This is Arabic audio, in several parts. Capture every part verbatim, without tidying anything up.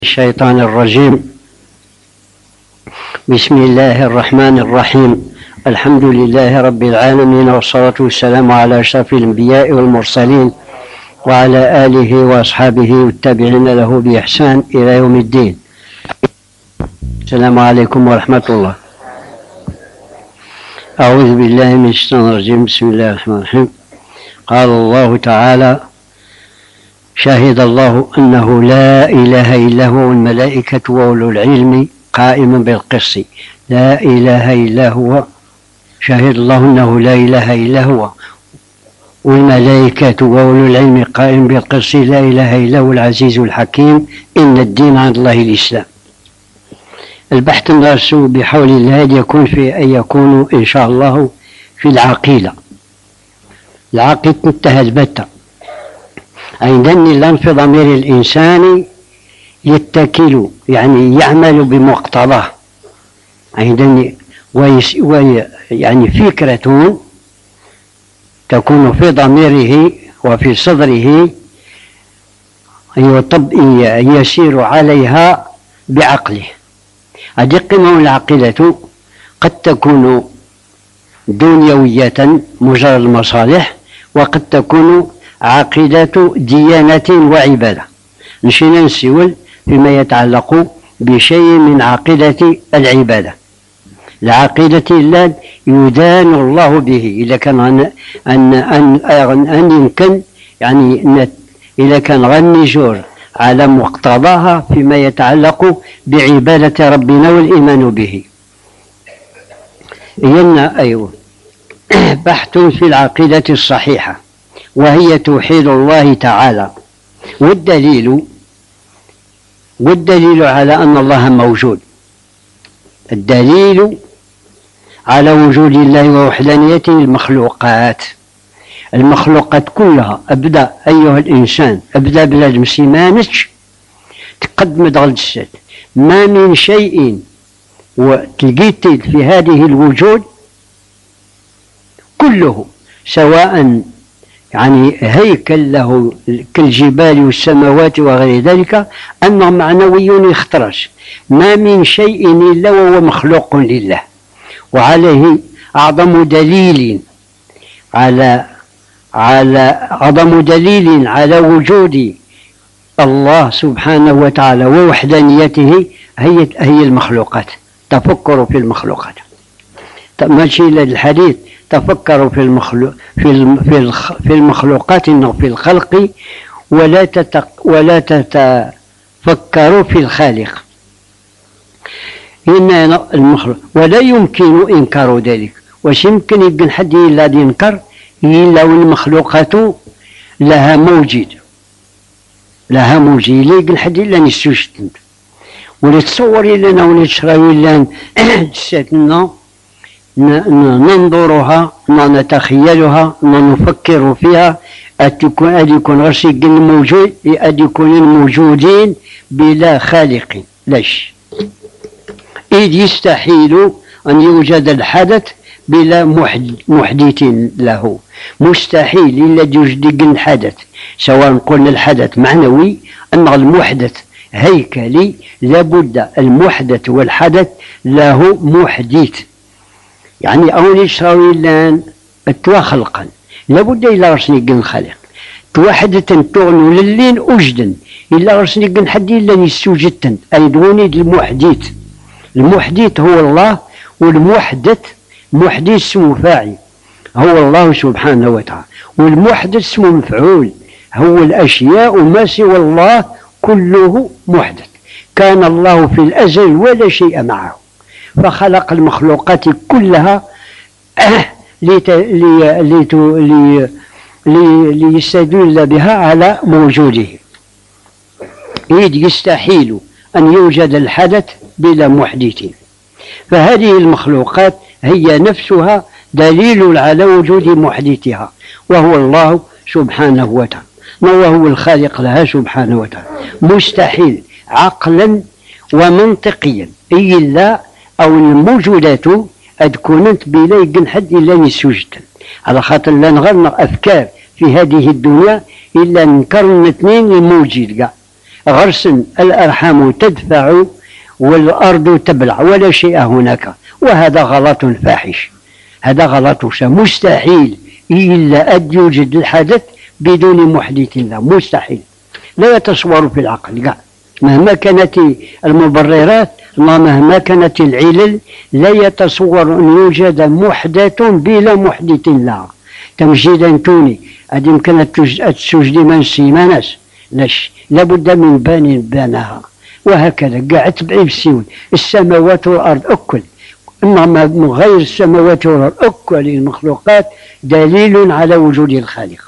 الشيطان الرجيم. بسم الله الرحمن الرحيم. الحمد لله رب العالمين، والصلاة والسلام على أشرف الأنبياء والمرسلين وعلى آله وأصحابه والتابعين له بإحسان إلى يوم الدين. السلام عليكم ورحمة الله. أعوذ بالله من الشيطان الرجيم. بسم الله الرحمن الرحيم. قال الله تعالى: شهد الله أنه لا إله إلا هو والملائكة وأولو العلم قائما بالقسط. لا إله إلا هو، شهد الله أنه لا إله إلا هو والملائكة وأولو العلم قائما بالقسط. لا إله إلا هو العزيز الحكيم. إن الدين عند الله الإسلام. البحث الناس بحول الله يكون في أن يكون إن شاء الله في العقيدة. العقيدة انتهى البتة، عندني لن في ضمير الإنسان يتكل، يعني يعمل بمقتضاه. عندني ويس وي يعني فكرة تكون في ضميره وفي صدره يسير عليها بعقله. هذه قمة العقيدة قد تكون دنيوية مجرد المصالح، وقد تكون عقيدة ديانة وعبادة. نشينا نسول فيما يتعلق بشيء من عقيدة العبادة. العقيدة الله يدان الله به إذا كان أن أن أن, أن يمكن يعني إذا كان غنجور على مقتضاها فيما يتعلق بعبادة ربنا والإيمان به. إينا أيوه بحث في العقيدة الصحيحة، وهي توحيد الله تعالى. والدليل والدليل على أن الله موجود، الدليل على وجود الله ووحدانيته المخلوقات. المخلوقات كلها أبدأ أيها الإنسان أبدأ بلاد مسيمانش تقدم دغلجسات ما من شيء وتلقيت في هذه الوجود كله، سواء يعني هيكل له كالجبال والسماوات وغير ذلك، أنه معنوي يخترج. ما من شيء إلا وهو مخلوق لله. وعليه أعظم دليل على على أعظم دليل على وجود الله سبحانه وتعالى ووحدانيته هي هي المخلوقات. تفكروا في المخلوقات، ماشي للحديث تفكروا في المخلوق في في المخلوقات انه في الخلق، ولا تتق ولا تتفكروا في الخالق. إن المخلوق ولا يمكن إنكار ذلك. واش يمكن يمكن حد إلا ينكر إلا والمخلوقات لها موجد لها موجد إلا يمكن حد إلا نسوشتن ولا تصور لنا ولا تشراوي لنا جساتنا ننظرها نتخيلها نفكر فيها. أد يكون غير شيء موجود، أد يكون موجودين بلا خالق. ليش؟ إذ يستحيل أن يوجد الحدث بلا محدث له. مستحيل إلا يوجد الحدث، سواء قلنا الحدث معنوي أن المحدث هيكلي، لابد المحدث والحدث له محدث. يعني أول يشراوي لان اتوا خلقا لابد إلا رسني قن خلق توحدة تغنو للين أجدا إلا رسني قن حد إلا نسوجدا أيدوني المحدث. المحدث هو الله، والمحدث محدث اسمه فاعل هو الله سبحانه وتعالى، والمحدث اسمه مفعول هو الأشياء ما سوى الله كله محدث. كان الله في الأزل ولا شيء معه، فخلق المخلوقات كلها ليستدل بها على موجوده. إذ يستحيل أن يوجد الحدث بلا محدث. فهذه المخلوقات هي نفسها دليل على وجود محدثها، وهو الله سبحانه وتعالى، وهو الخالق لها سبحانه وتعالى. مستحيل عقلا ومنطقيا إلا أو الموجودات أدكونت بلا يقن حد إلا نسوجدا، على خاطر لا نغرنا أفكار في هذه الدنيا إلا نكرنا اثنين الموجود. غرس الأرحام تدفع والأرض تبلع ولا شيء هناك، وهذا غلط فاحش، هذا غلط مستحيل إلا أن يوجد الحدث بدون محدث له، مستحيل، لا يتصور في العقل قاع. مهما كانت المبررات ومهما كانت العلل لا يتصور أن يوجد محدث بلا محدث له. تمجيدا توني هذه يمكن تسجد من سيمانس لاش لابد من بان بانها، وهكذا قاع تبعي بالسيون السماوات والأرض أكل، إنما من غير السماوات والأرض أكل المخلوقات دليل على وجود الخالق.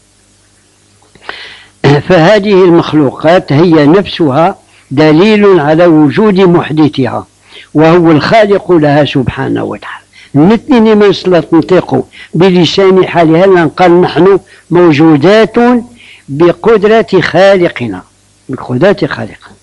فهذه المخلوقات هي نفسها دليل على وجود محدثها وهو الخالق لها سبحانه وتعالى. نتني من صلاة نطيق بلسان حالها لنقال نحن موجودات بقدرة خالقنا، بقدرة خالقنا.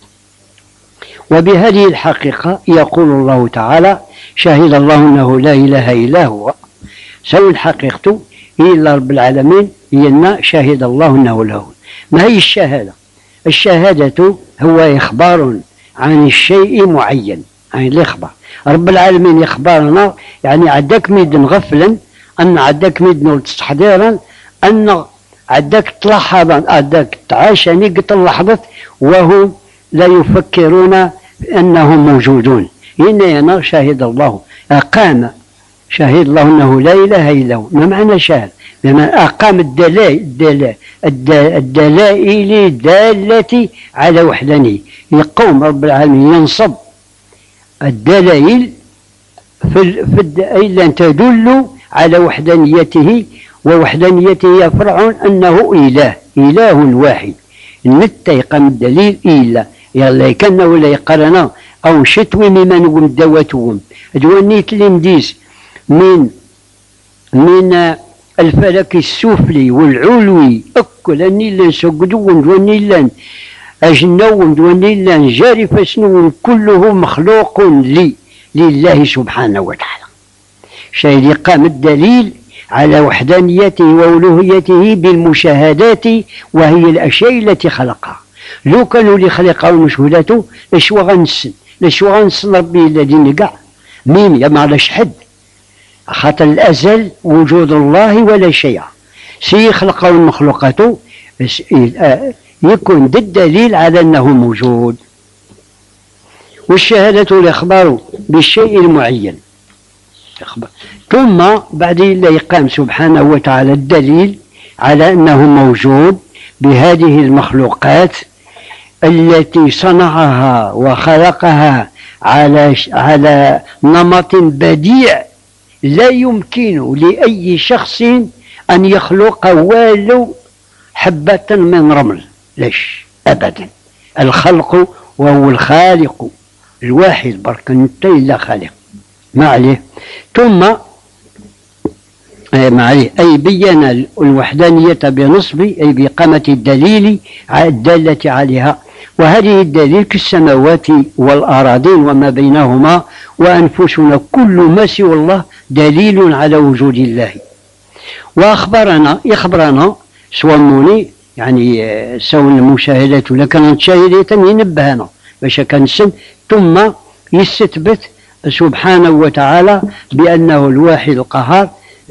وبهذه الحقيقة يقول الله تعالى: شهد الله أنه لا إله إلا هو. سوى الحقيقة إلا رب العالمين هي شهد الله أنه له. ما هي الشهادة؟ الشهادة هو إخبار عن الشيء معين، عن الإخبار. رب العالمين يخبرنا يعني عداك ميد غفلا، أن عداك ميد تستحضيرا، أن عداك تلاحظا، عداك تعاشني قط اللحظة وهم لا يفكرون أنهم موجودون. هنا هنا شهد الله، أقام، شهد الله أنه لا إله إلا هو. ما معنى شهد؟ بمعنى أقام الدلائل الدلائل الدالة على وحدانية. يقوم رب العالمين ينصب الدلائل في الدلائل أن تدل على وحدانيته، ووحدانيته يفرع أنه إله، إله واحد. نتيقن الدليل إلا يلا كان ولا يقرنا أو شتوي ممن هم دواتهم دوانيت المديس من من الفلك السفلي والعلوي أكل النيلان سجدون دوانيلان أجنون دوانيلان جارف سنون كله مخلوق لي لله سبحانه وتعالى. شاهد قام الدليل على وحدانيته وألوهيته بالمشاهدات وهي الأشياء التي خلقها. لو كانوا اللي خلقوا المشهودات لشو غنسن لشو غنسن ربي الذين قاع مين يا معلش حد خاطر الأزل وجود الله ولا شيء سي خلقوا المخلوقات يكون ضد الدليل على أنه موجود. والشهادة الإخبار بالشيء المعين. ثم بعد الله يقام سبحانه وتعالى الدليل على أنه موجود بهذه المخلوقات التي صنعها وخلقها على على نمط بديع لا يمكن لأي شخص أن يخلق ولو حبة من رمل، ليش أبدا. الخلق وهو الخالق الواحد برك انت إلا خالق ما عليه. ثم ما عليه أي بين الوحدانية بنصب أي بإقامة الدليل الدالة عليها. وهذه الدليل كالسماوات والأراضين وما بينهما وأنفسنا كل ما سوى الله دليل على وجود الله. وأخبرنا يخبرنا سواموني يعني سوى المشاهدات لكن المشاهدات ينبهنا باش كنسن ثم يستثبت سبحانه وتعالى بأنه الواحد القهار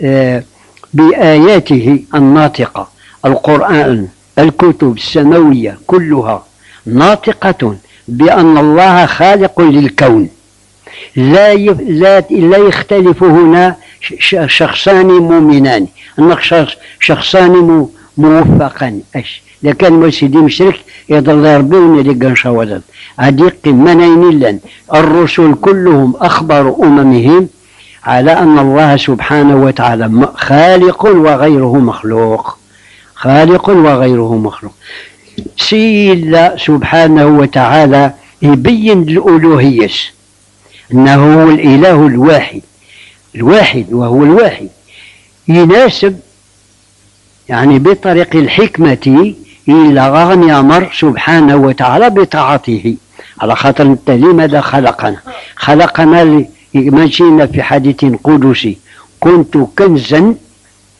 بآياته الناطقة. القرآن الكتب السماوية كلها ناطقة بأن الله خالق للكون. لا لا لا يختلف هنا شخصان مؤمنان، أنك شخصان موفقان. اش لكن ما سيدي مشرك يضل يربون اللي شواذ عديق منين لن الرسل كلهم أخبروا أممهم على أن الله سبحانه وتعالى خالق وغيره مخلوق، خالق وغيره مخلوق. سيلا سبحانه وتعالى يبين الألوهية أنه هو الإله الواحد الواحد وهو الواحد يناسب يعني بطريق الحكمة إلى غني أمر سبحانه وتعالى بطاعته. على خاطر انت لماذا خلقنا؟ خلقنا ماشينا في حديث قدسي كنت كنزا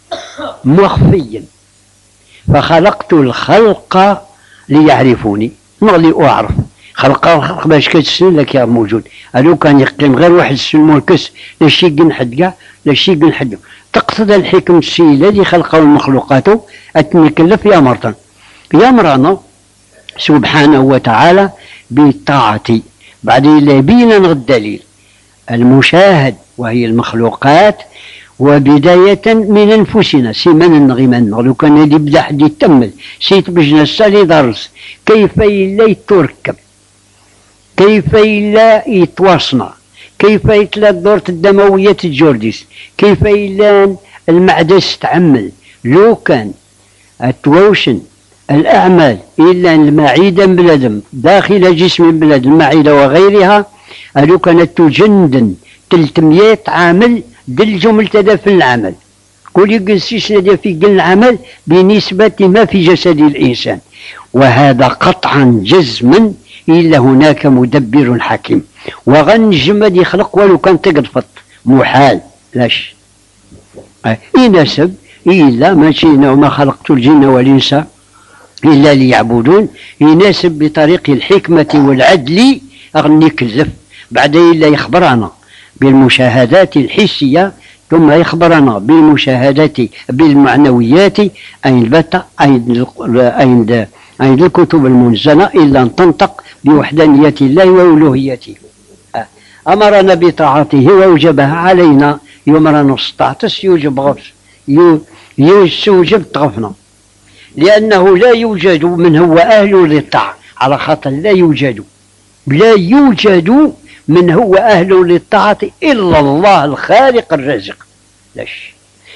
مخفيا فخلقت الخلق ليعرفوني. نغلي أعرف خلق الخلق باش كتسن لك يا موجود. ألو كان يقيم غير واحد السن والكس لا شي قنحد كاع لا شي قنحد. تقتضى الحكم السيلة اللي خلقه المخلوقات أتنكلف يا مرتن يا مرنا سبحانه وتعالى بالطاعة. بعدين بينا الدليل المشاهد وهي المخلوقات، وبداية من أنفسنا سيمن نغيمن لو كان يبدأ حد يتمل سيت بجنا السالي درس كيف إلا يتركب، كيف إلا يتواصنا، كيف يتلا الدورة الدموية الجورديس، كيف إلا المعدس تعمل لو كان التوشن الأعمال إلا المعدة بلدم داخل جسم بلد المعدة وغيرها لو كانت تجندن ثلاثمائة عامل دل جملة في العمل كل يقسيس في قل العمل بنسبة ما في جسد الإنسان. وهذا قطعا جزما إلا هناك مدبر حكيم وغنجمد يخلق ولو كان تقرفط محال لاش يناسب إلا ماشي وما خلقت الجن والإنس إلا ليعبدون يناسب بطريق الحكمة والعدل أغني كذف بعد إلا يخبرنا بالمشاهدات الحسية ثم يخبرنا بالمشاهدات بالمعنويات أين بت أين أين أين الكتب المنزلة إلا أن تنطق بوحدانية الله وألوهيته. أمرنا بطاعته وأوجبها علينا يومنا نستعطس يوجب غفص يوجب طغفنا لأنه لا يوجد من هو أهل للطاعة على خاطر لا يوجد لا يوجد من هو أهل للطاعة إلا الله الخالق الرازق لاش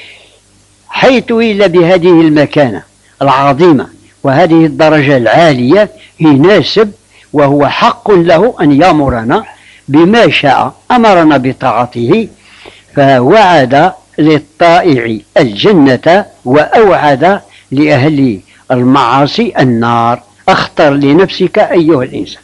حيث إلا بهذه المكانة العظيمة وهذه الدرجة العالية يناسب وهو حق له أن يأمرنا بما شاء. أمرنا بطاعته فوعد للطائع الجنة وأوعد لأهل المعاصي النار. اختر لنفسك أيها الإنسان.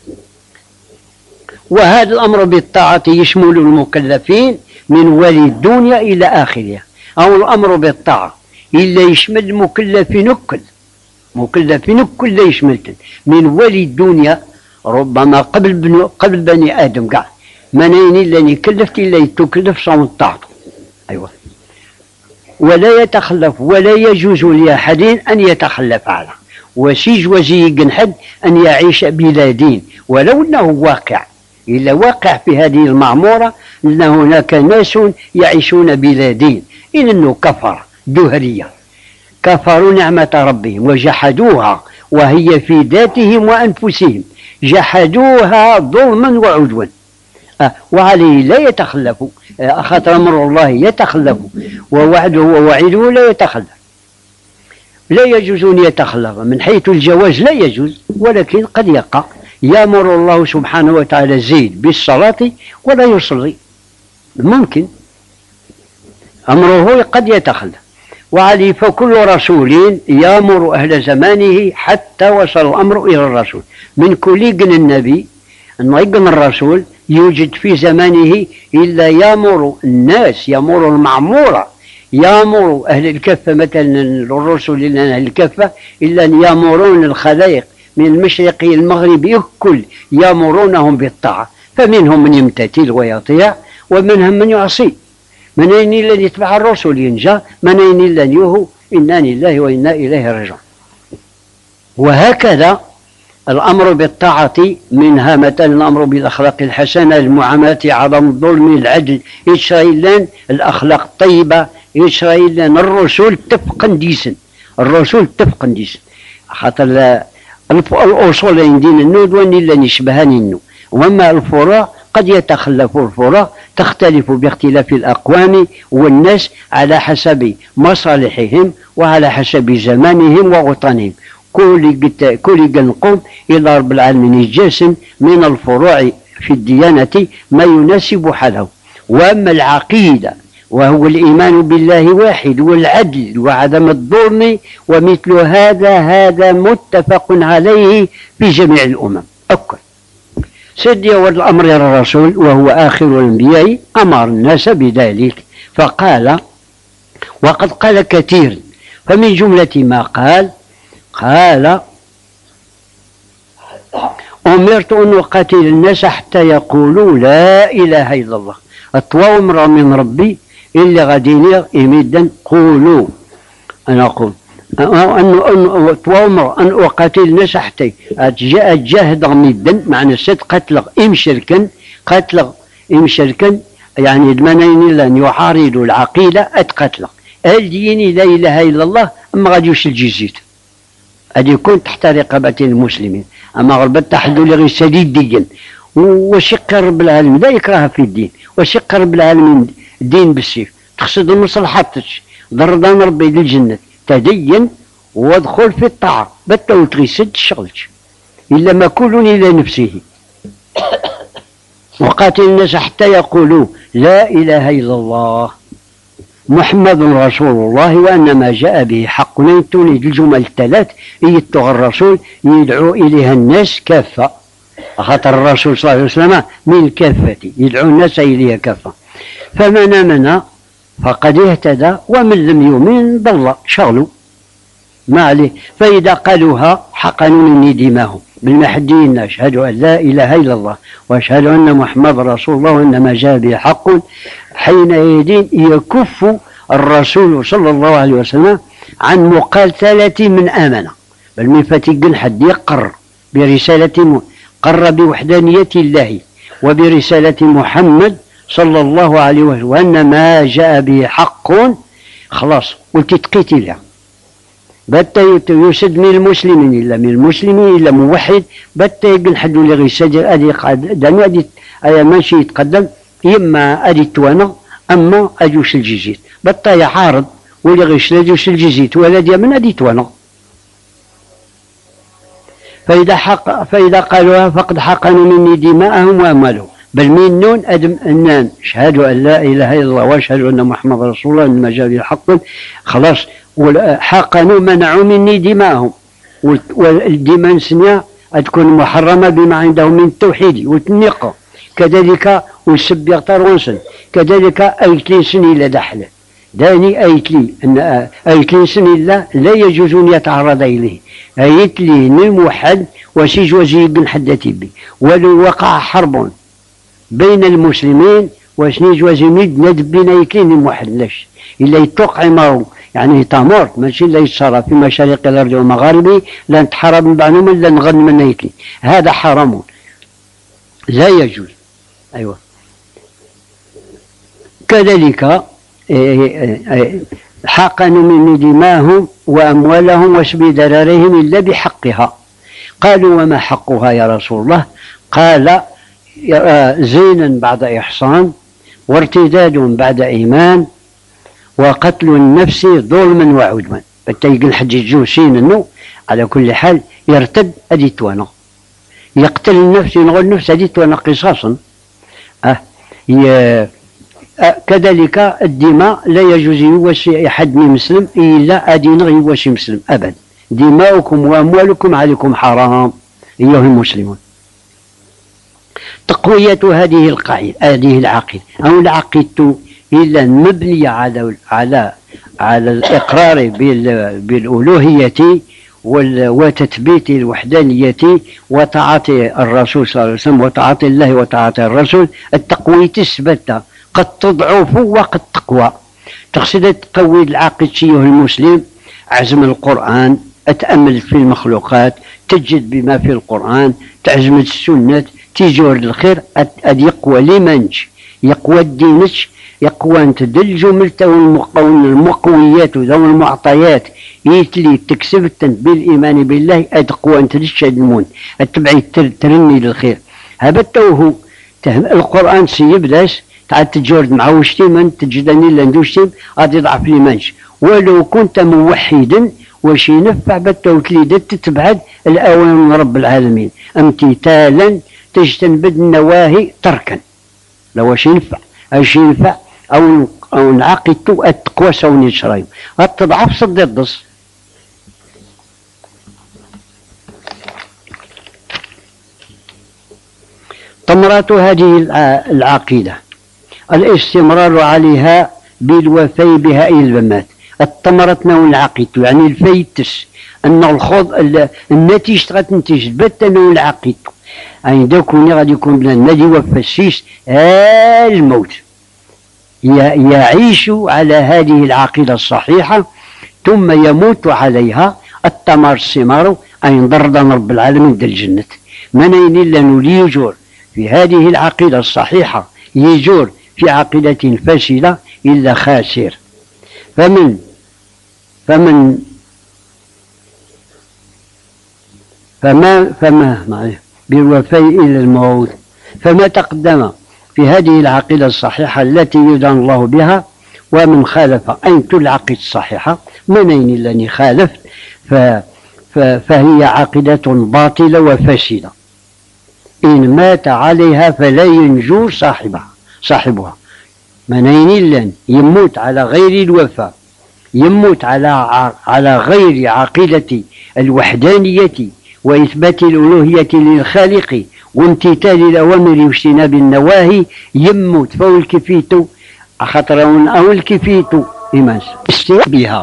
وهذا الأمر بالطاعة يشمل المكلفين من ولي الدنيا إلى آخرها. أو الأمر بالطاعة إلا يشمل المكلفين كل مكلفين كل لا يشملتن من ولي الدنيا ربما قبل بني, قبل بني آدم كاع منين إلا يكلفت إلا يتكلف صوم الطاعة. أيوة. ولا يتخلف ولا يجوز لأحد أن يتخلف عنه وسيج وزيق حد أن يعيش بلا دين ولو أنه واقع إلا واقع في هذه المعمورة أن هناك ناس يعيشون بلا دين إنه كفر دهرية كفروا نعمة ربهم وجحدوها وهي في ذاتهم وأنفسهم جحدوها ظلما وعدوا. أه وعليه لا يتخلف خاطر أمر الله يتخلف ووعده ووعده لا يتخلف. لا يجوز أن يتخلف من حيث الجواز لا يجوز ولكن قد يقع. يأمر الله سبحانه وتعالى زيد بالصلاة ولا يصلي ممكن أمره قد يتخلف. وعليه فكل رسول يأمر أهل زمانه حتى وصل الأمر إلى الرسول من كل يقن النبي أن يقن الرسول يوجد في زمانه إلا يأمر الناس يأمر المعمورة يأمر أهل الكفة مثلا الرسل إلا أهل الكفة إلا أن يأمرون الخلائق من المشرق إلى المغرب الكل يأمرونهم بالطاعة فمنهم من يمتثل ويطيع ومنهم من يعصي. من أين إلا يتبع الرسل ينجى من أين إلا يوهو إنا لله وإنا إليه راجعون. وهكذا الأمر بالطاعة منها مثلا الأمر بالأخلاق الحسنة المعاملة عدم الظلم العدل إسرائيل الأخلاق الطيبة إسرائيل الرسول تفقا ديسن الرسول تفقا ديسن خاطر الأصول عندنا النود وأن إلا نشبهان النو. وأما الفروع قد يتخلف الفروع تختلف باختلاف الأقوام والناس على حسب مصالحهم وعلى حسب زمانهم ووطنهم. كل كل نقوم إلى رب العالمين الجاسم من الفروع في الديانة ما يناسب حاله. وأما العقيدة وهو الإيمان بالله واحد والعدل وعدم الظلم ومثل هذا هذا متفق عليه في جميع الأمم. أكل سيدي والأمر الرسول وهو آخر الأنبياء أمر الناس بذلك فقال وقد قال كثير فمن جملة ما قال قال أمرت أن أقاتل الناس حتى يقولوا لا إله إلا الله. أتوامر من ربي إلا غاديني إمدا قولوا. أنا أقول أن أتوامر أن أقاتل الناس حتى أتجاهد غميدا معنى السد قتل إم شركا قتل إم شركا يعني دمانين لأن يحاربوا العقيدة أتقتل الديني لا إله إلا الله أما غادي يوش الجزيت غادي يكون تحت رقابة المسلمين. أما غربت تحدوا لغي سديد ديا وشق رب العالمين لا يكره في الدين وشق رب العالمين الدين بالسيف تقصد المصلحات ضرضان ربي للجنة تدين وادخل في الطاعة بتا وتغيسد شغلك إلا ما كل إلى نفسه. وقاتل الناس حتى يقولوا لا إله إلا الله محمد رسول الله وأن ما جاء به حق. نيتوني الجمل الثلاث يتغى الرسول يدعو إليها الناس كافة خاطر الرسول صلى الله عليه وسلم من كافة يدعو الناس إليها كافة. فمن آمن فقد اهتدى ومن لم يؤمن ضل شغله ما عليه. فإذا قالوها حقنوا مني دماهم بالمحدين أشهد أن لا إله إلا الله وأشهد أن محمد رسول الله وأن ما جاء به حق حينئذ يكف الرسول صلى الله عليه وسلم عن مقاتلة من آمن بل من فتيق حد يقر برسالة قر بوحدانية الله وبرسالة محمد صلى الله عليه وسلم وأن ما جاء به حق خلاص وتتقتل بتا يسد من المسلمين إلا من المسلمين إلا موحد بتا يقل حد اللي غيسجل أدي قدام أدي أي ماشي يتقدم إما أدي توانا أما أجوش الجزيت بتا يعارض واللي غيش لا يجوش الجزيت ولا دي من أدي توانا. فإذا حق فإذا قالوها فقد حقنوا مني دماءهم وأموالهم بل من نون أدم أنان شهدوا أن لا إله إلا الله وأشهدوا أن محمد رسول الله إنما جاء به حق خلاص حقنوا منعوا مني دماءهم والدماء سنيا تكون محرمة بما عندهم من التوحيد والتنقة كذلك والسب يغترونسن كذلك أيتلي سني لا دحله داني أيتلي أن أيتلي سني لا لا يجوز أن يتعرض إليه أيتلي الموحد وسيج وزي بن حدتي به ولو وقع حرب بين المسلمين وسنيج وزيميد ندب بين أيتلين الموحد لاش إلا يتوقع مارو يعني تامور ماشي لا يتصرف في مشارق الأرض ومغاربه لا نتحارب من بعضهم لا نغن من أيتلي هذا حرام لا يجوز. أيوة كذلك حقنوا من دماهم وأموالهم وسبي ضررهم إلا بحقها. قالوا وما حقها يا رسول الله؟ قال زينا بعد إحصان وارتداد بعد إيمان وقتل النفس ظلما وعدما. بالتالي الحجيج سين انه على كل حال يرتد اديت وانا يقتل النفس ينغل النفس اديت وانا قصاصا. أه كذلك الدماء لا يجوز يوشي أحد من مسلم إلا أدين يوشي مسلم أبدا. دماؤكم وأموالكم عليكم حرام أيها المسلمون. تقوية هذه القاعدة هذه العقيدة أو العقيدة إلا مبنية على على على الإقرار بالألوهية وتثبيت الوحدانية وطاعة الرسول صلى الله عليه وسلم وطاعة الله وطاعة الرسول. التقوية تثبت قد تضعف وقد تقوى. تقصد تقوي العقيدة أيها المسلم عزم القرآن أتأمل في المخلوقات تجد بما في القرآن تعزم السنة تجور الخير أد يقوى لمنج يقوى الدينش يقوى أنت دل جملته المقويات وذو المعطيات يتلي تكسب بالإيمان بالله أتقوى أنت تشهدمون أتبعي ترني للخير. هبتوه القرآن سيبداش تعال تجورد مع وشتي من تجدني لندوشتي غادي يضعف لي منش ولو كنت موحدا وش ينفع بتو تليد تتبعد الأوامر من رب العالمين امتثالا تجتنب النواهي تركا. لو واش ينفع اش ينفع او او نعقدتو التقوى سوني شرايم التضعف صد الضص. ثمرات هذه العقيدة الاستمرار عليها بالوفاء بها إلى الممات. الثمرة نوع العقيدة يعني الفيتس أن الخوض النتيجة غتنتج بات أنه العقيدة يعني داكوني غادي يكون بنادم الذي وفى السيس الموت يعيش على هذه العقيدة الصحيحة ثم يموت عليها الثمر الثمار أي ضردا رب العالمين ديال الجنة منين إلا نولي يجور في هذه العقيدة الصحيحة يجور في عقيدة فاشلة إلا خاسر. فمن فمن فما فما بالوفاء إلى الموت فما تقدم في هذه العقيدة الصحيحة التي يدعى الله بها ومن خالف أين العقيدة الصحيحة منين إلا خالف فهي عقيدة باطلة وفاسدة إن مات عليها فلا ينجو صاحبها صاحبها منين إلا يموت على غير الوفاء يموت على على غير عقيدة الوحدانية وإثبات الألوهية للخالق وامتثال الأوامر واجتناب النواهي يموت فهو الكفيت خطر أو الكفيت إيمان بها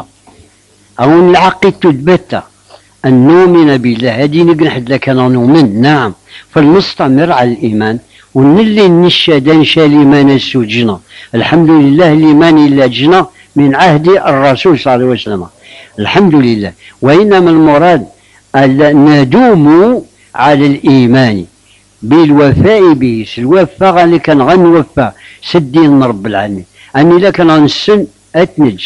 أو العقيد تثبت أن نؤمن بالله هذه نحد لك أنا نؤمن نعم فالمستمر على الإيمان ونلي نشهد شالي ما نسوجنا الحمد لله لمن إلا جنا من عهد الرسول صلى الله عليه وسلم الحمد لله. وإنما المراد أن ندوم على الإيمان بالوفاء به الوفاء غالي كان غنوفى سدين رب العالمين أني لك ننسن أتنج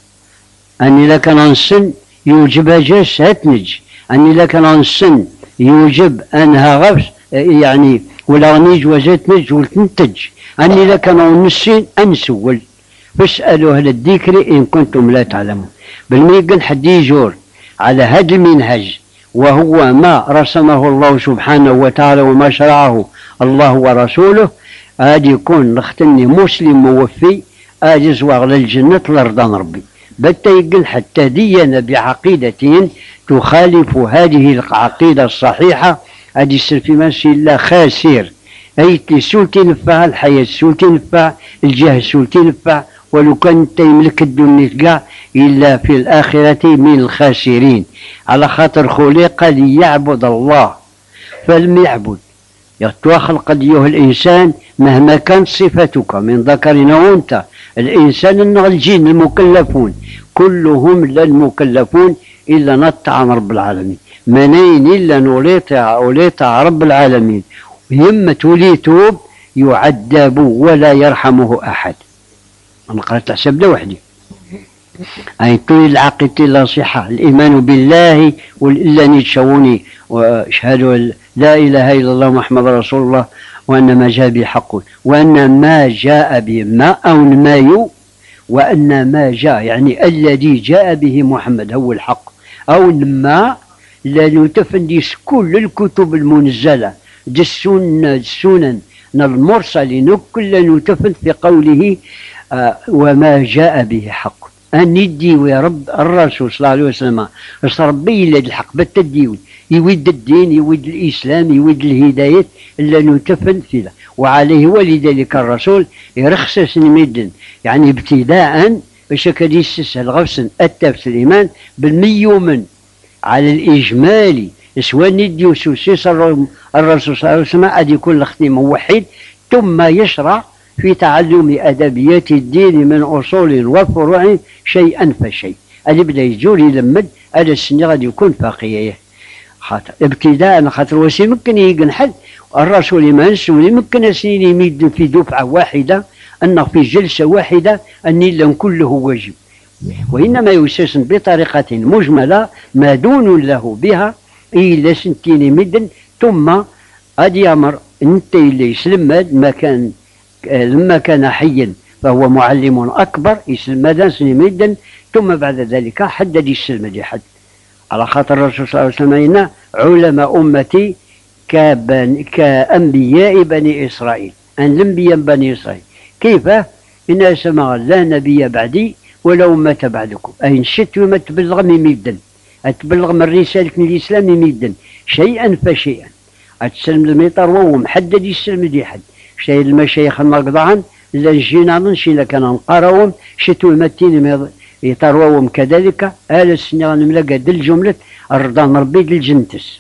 أني لك ننسن يوجب جاس أتنج أني لك ننسن يوجب أنها غفس يعني ولا نيج نج ولتنتج أني لك ننسن أنسول فاسألوا أهل الذكر إن كنتم لا تعلمون. بالميقن حد يجور على هذا المنهج وهو ما رسمه الله سبحانه وتعالى وما شرعه الله ورسوله هذا يكون نختني مسلم موفي هذا زواغ للجنة لرضان ربي بتا يقل حتى دينا بعقيدة تخالف هذه العقيدة الصحيحة هذه السلفي ماشي إلا خاسر أي سولتي نفع الحياة سولتي نفع الجاه سولتي نفع ولو كان يملك الدنيا كاع إلا في الآخرة من الخاسرين على خاطر خلق ليعبد الله فلم يعبد يتوخلق أيها الإنسان مهما كانت صفتك من ذكر أو أنثى الإنسان إنه الجن المكلفون كلهم لا المكلفون إلا نطع عن رب العالمين منين إلا نوليطع وليطع رب العالمين يما توليتوب يعذب ولا يرحمه أحد. أنا قرأت حسب لوحدي أي طول العقيدة لا صحة الإيمان بالله وإلا نتشوني واشهد لا إله إلا الله محمد رسول الله وأن ما جاء به حق وأن ما جاء به ما أو ما يو وأن ما جاء يعني الذي جاء به محمد هو الحق أو ما لا نتفنديس كل الكتب المنزلة السنن المرسلين كل نتفند في قوله آه وما جاء به حق أن يديو يا رب الرسول صلى الله عليه وسلم ربي إلا الحق بتديو يود الدين يود الإسلام يود الهداية إلا نتفن فيه وعليه ولذلك الرسول يرخص ميدن يعني ابتداء باش كان يستسهل غفصا التفس الإيمان بالميومن على الإجمالي سواء نديو سوسيس الرسول صلى الله عليه وسلم قد يكون الختيم موحد ثم يشرع في تعلم أدبيات الدين من أصول وفروع شيئا فشيء اللي بدا يجور يلمد على السنة غادي يكون فقيه خاطر ابتداء خاطر واش يمكن ينحل الرسول ما نسولي يمكن سنين يمد في دفعة واحدة أن في جلسة واحدة أن لم كله واجب وإنما يساس بطريقة مجملة ما دون له بها إلا سنتين مدن ثم أدي أمر أنت اللي يسلم ما كان لما كان حيا فهو معلم أكبر يسلم ماذا سنمدا ثم بعد ذلك حدد السلم دي حد على خاطر الرسول صلى الله عليه وسلم علماء أمتي كأنبياء بني إسرائيل أن الأنبياء بني إسرائيل كيف إن سمع لا نبي بعدي ولا أمة بعدكم أي نشت وما تبلغ ميدا أتبلغ من رسالة الإسلام ميدا شيئا فشيئا أتسلم الميطر وهو محدد السلم دي حد شيء المشايخ المقضعان إلا جينا نشينا كان نقراهم شتو المتين يطروهم كذلك آل السنة غنملقى دل جملة الرضا من ربي دل جنتس.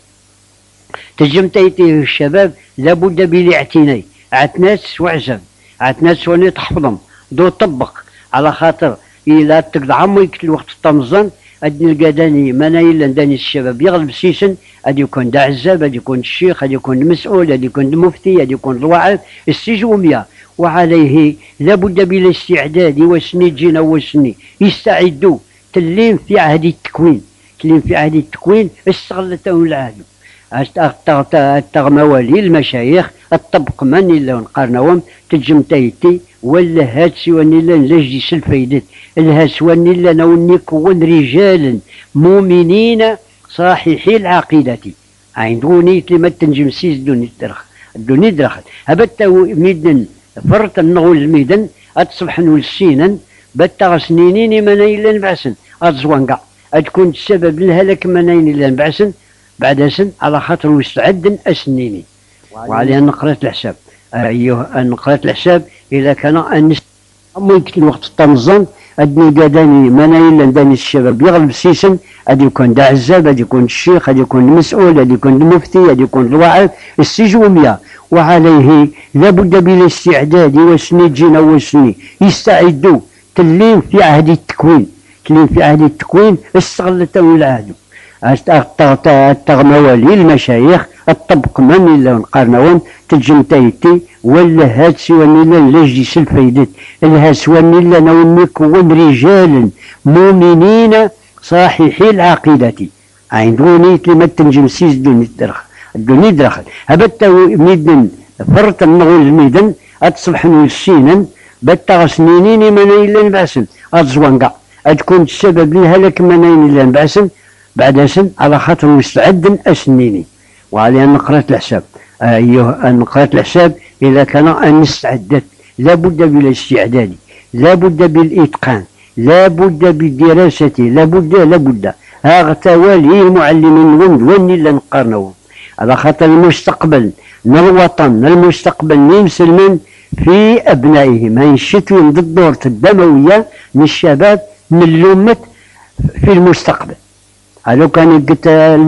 تجمتيتي الشباب لابد بالاعتناء، عتناس وعزم، عتناس وني تحفظهم دو طبق، على خاطر إلا تقضى عميك الوقت الطمزان أدني القداني منايل لنداني الشباب يغلب سيسن، أدي يكون دا عزاب، أدي يكون الشيخ، أدي يكون المسؤول، أدي يكون المفتي، أدي يكون الواعظ السجومية، وعليه لابد بالاستعداد والسني جينا والسني يستعدوا تلين في عهد التكوين، تلين في عهد التكوين استغلته العهد التغموالي المشايخ الطبق من إلا ونقارنوهم تجمتيتي ولا هاد سواني لا نلاجي سلفيدت الها سواني لا نوني كون رجالا مؤمنين صحيحي العقيدة عندوني لما تنجم سيز دوني درخ دوني درخ هبتا ميدن فرط النغول الميدن اتصبح نولسينا بتا سنينين من إلا نبعسن اتزوانقع تكون السبب الهلك من إلا نبعسن بعد سن على خاطر ويستعدن أسنيني، وعليها نقرأ الحساب. أيها نقرأ الحساب إذا كان أن ممكن الوقت الطمزان أدني قاداني منايل لنداني الشباب يغلب سيسن، أدي يكون دا عزاب، أدي يكون الشيخ، أدي يكون المسؤول، أدي يكون المفتي، أدي يكون الواعظ السجومية، وعليه لابد بالاستعداد والسني جينا والسني يستعدوا تلين في عهد التكوين، تلين في عهد التكوين استغلته العهد التغموالي المشايخ الطبق من إلا ونقارنوهم تجمتيتي ولا هاد سواني لا نلاجي سلفيدت الها سواني لا نوني كون رجالا مؤمنين صحيحي العقيدة عندوني لما تنجم سيز دوني درخ دوني درخ هبتا ميدن فرط النغول الميدن اتصبح نوسينا بتا سنينين من إلا نبعسن اتزوانقع تكون السبب لهلك من إلا نبعسن بعد سن على خاطر مستعد أسنيني، وعليها نقرأ الحساب. أيها نقرأ الحساب إذا كان أن استعدت لابد بالاستعداد، لابد بالإتقان، لابد بالدراسة، لابد لابد ها توالي المعلمين وند وين اللي نقارنوهم على خاطر المستقبل من الوطن المستقبل المسلمين في أبنائهم هاي الشتوي ضد الدورة الدموية من الشباب من الأمة في المستقبل. لو كان قلت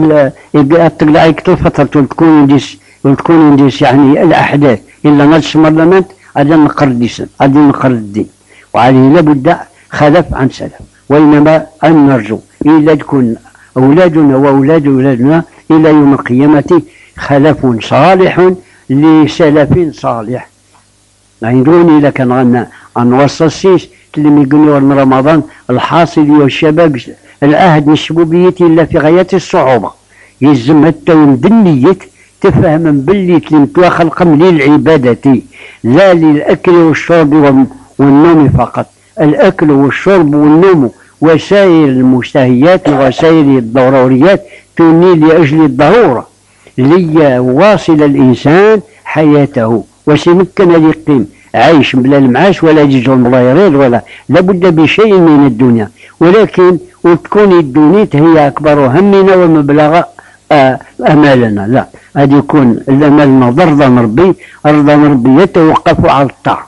تقلع يكتب فترة وتكون ينديس وتكون ينديس يعني الأحداث إلا نص مرلمات هذا نقر الدين هذا نقر الدين، وعليه لابد خلف عن سلف، وإنما أن نرجو إلا تكون أولادنا وأولاد أولادنا إلى يوم القيامة خلف صالح لسلف صالح. عندوني إلا كان غنى عن وصصيش اللي يقولوا من رمضان الحاصل والشباب العهد الشبوبية إلا في غاية الصعوبة، يلزم التون بالنية تفهم باللي تلمتوا خلقا للعبادة لا للأكل والشرب والنوم فقط. الأكل والشرب والنوم وسائر المشتهيات ووسائر الضروريات تني لأجل الضرورة ليواصل الإنسان حياته وسيمكن يقيم عايش بلا المعاش ولا يجوز الله يريد ولا لابد بشيء من الدنيا، ولكن وتكون الدنيا هي أكبر همنا ومبلغ أمالنا. لا، هذا يكون الأمال رضا من ربي، رضا من ربي يتوقف على الطاعة،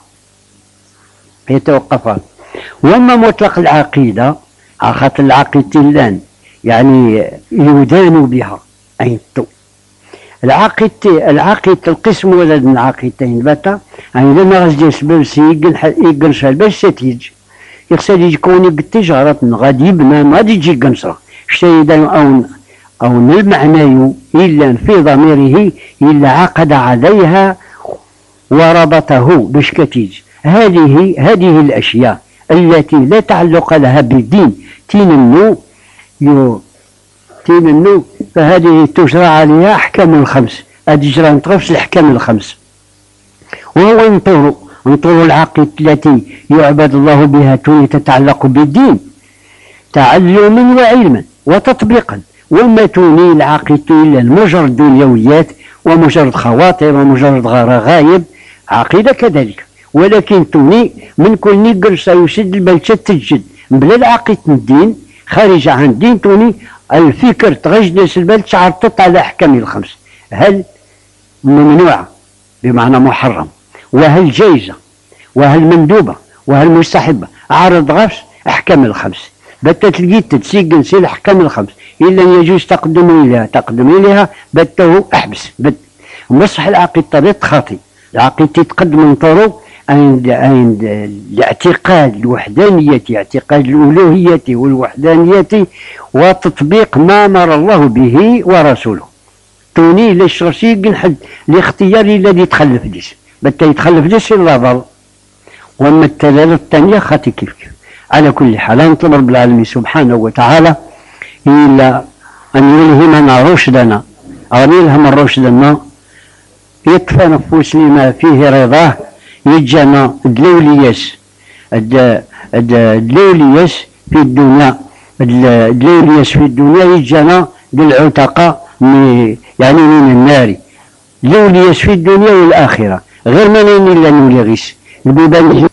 يتوقف. وأما مطلق العقيدة على خاطر العقيدة الآن يعني يدان بها أيضا العقيدة العقيدة القسم ولد من عقيدتين بتا يعني لما غزي سبب سيقن يقن شالباش ستيج يقصد يكون بالتجارة غادي يبنى ما غادي يجي قنصرة شتيدا أو أو المعنى إلا في ضميره إلا عقد عليها وربطه باش كتيج. هذه هذه الأشياء التي لا تعلق لها بالدين تنمو يو تنمو فهذه تجرى عليها أحكام الخمس، هذه يجرى نطرفش الأحكام الخمس، وهو ينطر ينطر العقيدة التي يعبد الله بها تتعلق بالدين تعلما وعلما وتطبيقا، وما توني العقيدة إلا مجرد دنيويات ومجرد خواطر ومجرد غايب عقيدة كذلك، ولكن توني من كل نقر سيسد البلشة تجد بلا العقيدة الدين خارج عن الدين توني الفكر تغجلس البلد تعرضت على أحكام الخمس، هل ممنوعة بمعنى محرم، وهل جائزة، وهل مندوبة، وهل مستحبة، عرض غفش أحكام الخمس. بتا تلقيت تسيقن سي الأحكام الخمس إلا أن يجوز تقدم إليها تقدم إليها بته أحبس بت مصح العقيد طريق خاطئ العقيد تتقدم طرق عند عند الاعتقاد الوحدانية اعتقاد الألوهية والوحدانية وتطبيق ما أمر الله به ورسوله توني ليش رشيق حد الاختيار الذي يتخلف ديس بتا يتخلف ديس إلا ضل وأما الثلاثة الثانية خاطئ كيف كيف على كل حال نطلب رب العالمين سبحانه وتعالى إلا أن يلهمنا رشدنا أن يلهم رشدنا يكفى نفوس لما فيه رضاه يجانا دلوليس دلوليس في الدنيا دلوليس في الدنيا يجانا بالعتقاء يعني من النار دلوليس في الدنيا والآخرة غير منين إلا نولي غيس البيبان